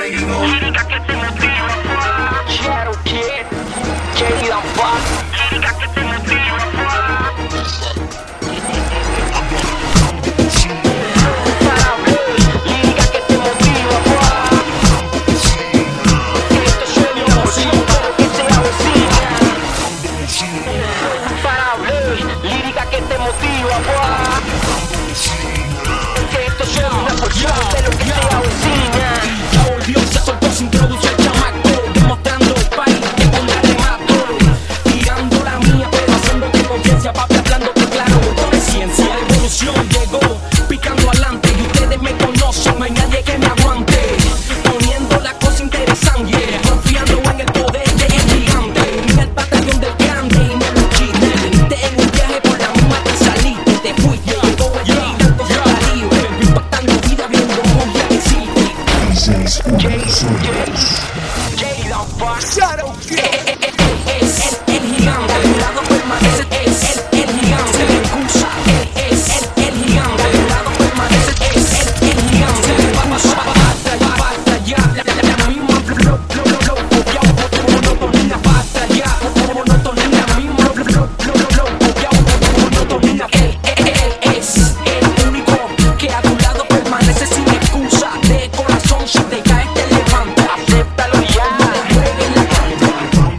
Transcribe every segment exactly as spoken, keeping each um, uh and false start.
traído. Lírica que te motiva. Cherokee, Jaydan Fox. Lírica que te motiva. Imparable, lírica que te motiva. Esto es el emoción, pero que se avecina. Imparable, lírica que te motiva. Que esto es una porción de lo que se avecina. Ya volvió, se soltó, se introdujo el chamaco, demostrando el país que con la remato, tirando la mía, pero haciéndote confianza, papi, hablándote claro, con ciencia. La evolución llegó, picando adelante, y ustedes me conocen, no hay nadie que me aguante, poniendo la cosa interesante, confiando en el poder de el gigante. Mira el batallón del grande y no lo chiste, viniste en un viaje por la misma que saliste, te fuiste, llegó el día y tanto se Caribe, impactando vida, viendo muy existe. Jaydan Fox. Es el, el gigante, el lado permanece, es el, el gigante, el excusa, es el, el gigante, el lado permanece, es el, el gigante, basta, basta, basta ya, la, la, la misma flow, flow, flow, copiado, monotonía, basta ya, monotonía, misma flow, flow, flow, copiado, monotonía, él, él, él es el único que a tu lado permanece sin excusa, de corazón, si te caes te levanta, Acéptalo ya. no te juegues la carta.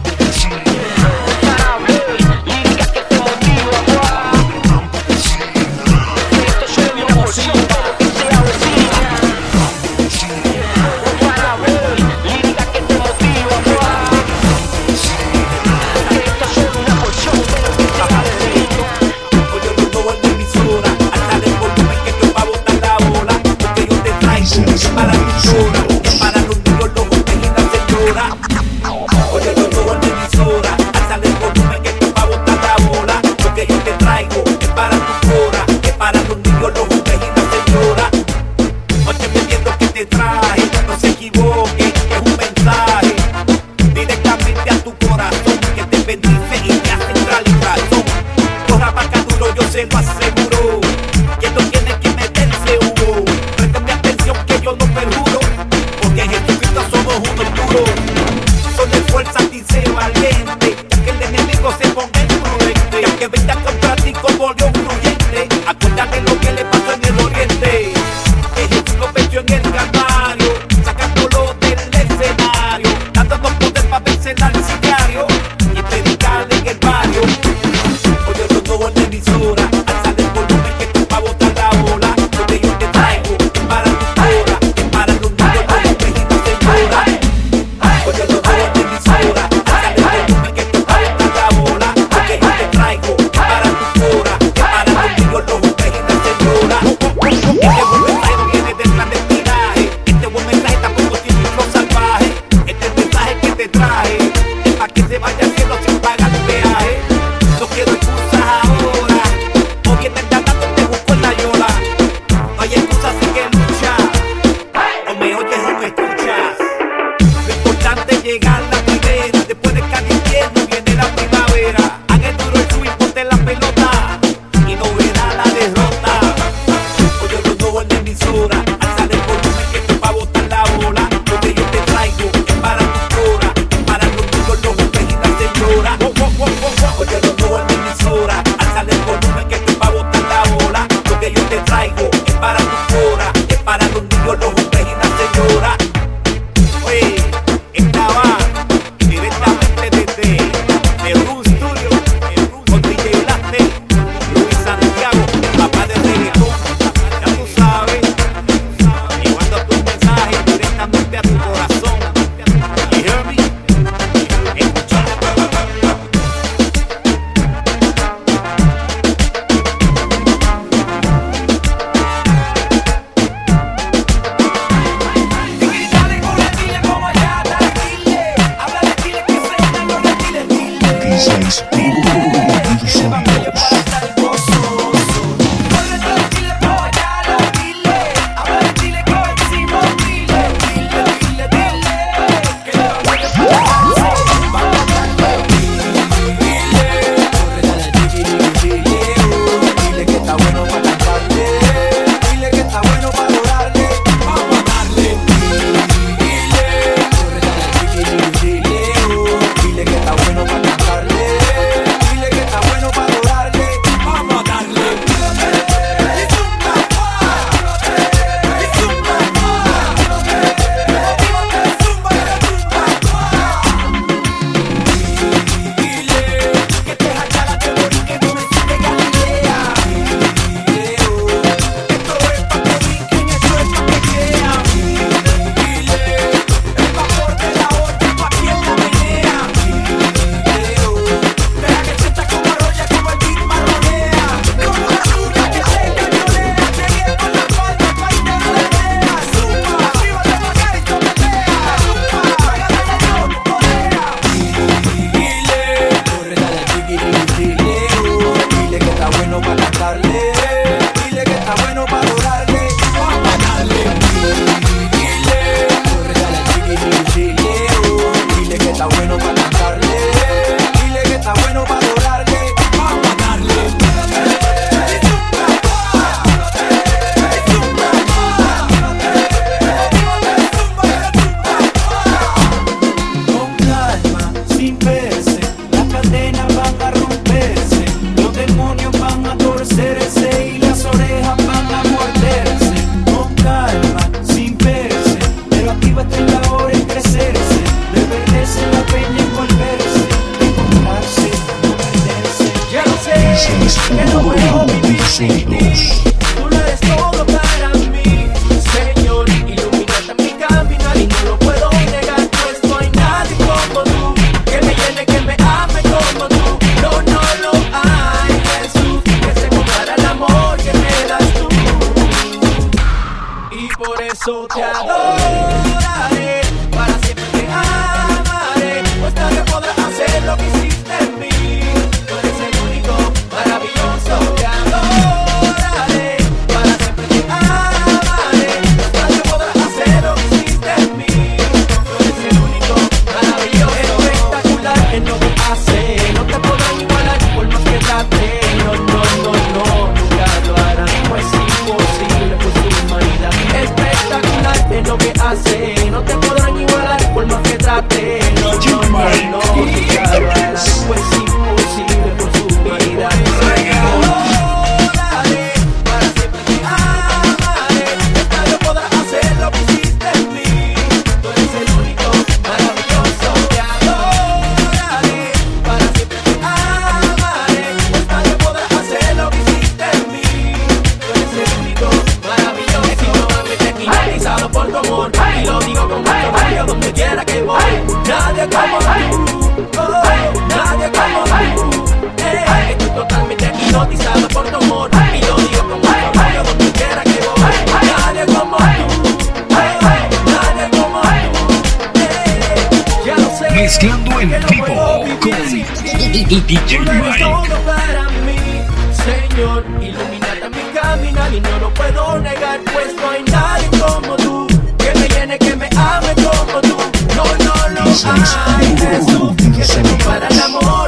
nosotros. Tú lo eres todo para mí, Señor. Ilumínate mi caminar y no lo puedo negar, pues no hay nadie como tú, que me llene, que me ame como tú. No, no lo hay, Jesús, que se compara al amor que me das tú. Y por eso te adoraré, para siempre te amaré, pues nadie podrá hacer lo que hiciste en mí. Tú eres el único, maravilloso. Te adoraré, para siempre te amaré, pues nadie podrá hacer lo que hiciste en mí. Tú eres el único, maravilloso. Espectacular en lo que hace, no te podrán igualar por más que trate. No, no, no, no, nunca lo harán, pues imposible por su humanidad. Espectacular en lo que hace, no te podrán igualar por más que trate. No, no, no, no, nunca lo harán, pues imposible por su humanidad. Adoraré, para siempre te amaré, nadie podrá hacer lo que hiciste en mí. Tú eres el único, maravilloso. Te adoraré, para siempre te amaré, pues nadie podrá hacer lo que hiciste en mí. Tú eres el único, maravilloso. He hipnotizado por tu amor, y lo digo con mucho orgullo donde quiera que voy. Nadie como tú, oh, nadie como tú. Eh, estoy totalmente hipnotizado por tu amor, y lo digo con mucho orgullo donde quiera que voy. Nadie como tú, oh, nadie como tú. Eh, ya lo sé, Mezclando en que no vivo puedo vivir con sin ti. D J Tú eres Mike. todo para mí, Señor. Ilumínate mi caminar y no lo puedo negar, pues no hay nadie como tú, que me llene, que me ame como tú. No, no lo hay, Jesús, que se compara al amor